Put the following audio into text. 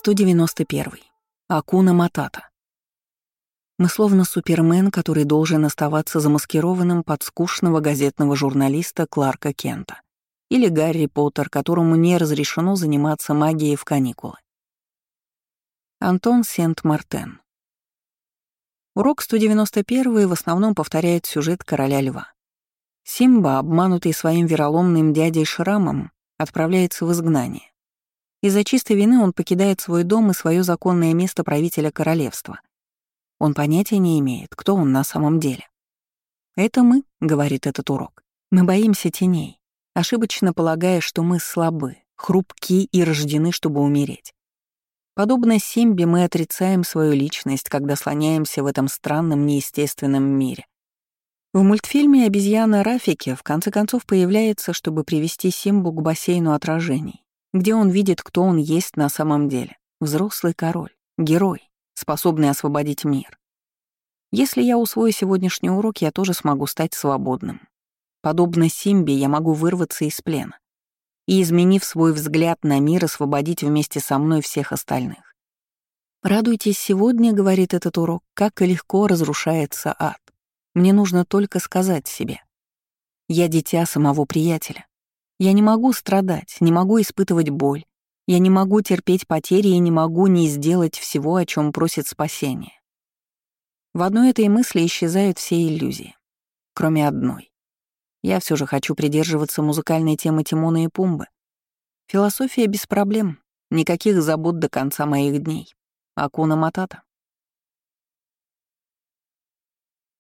191. Акуна Матата. Мы словно Супермен, который должен оставаться замаскированным под скучного газетного журналиста Кларка Кента. Или Гарри Поттер, которому не разрешено заниматься магией в каникулы. Антон Сент-Мартен. Урок 191 в основном повторяет сюжет «Короля льва». Симба, обманутый своим вероломным дядей Шрамом, отправляется в изгнание. Из-за чистой вины он покидает свой дом и свое законное место правителя королевства. Он понятия не имеет, кто он на самом деле. «Это мы», — говорит этот урок. «Мы боимся теней, ошибочно полагая, что мы слабы, хрупки и рождены, чтобы умереть. Подобно Симбе мы отрицаем свою личность, когда слоняемся в этом странном, неестественном мире. В мультфильме «Обезьяна Рафики» в конце концов появляется, чтобы привести Симбу к бассейну отражений, где он видит, кто он есть на самом деле. Взрослый король, герой, способный освободить мир. Если я усвою сегодняшний урок, я тоже смогу стать свободным. Подобно Симбе, я могу вырваться из плена и, изменив свой взгляд на мир, освободить вместе со мной всех остальных. «Радуйтесь сегодня», — говорит этот урок, — «как и легко разрушается ад. Мне нужно только сказать себе: я дитя самого приятеля. Я не могу страдать, не могу испытывать боль, я не могу терпеть потери и не могу не сделать всего, о чем просит спасение». В одной этой мысли исчезают все иллюзии, кроме одной. Я все же хочу придерживаться музыкальной темы Тимона и Пумбы. Философия без проблем, никаких забот до конца моих дней. Акуна Матата.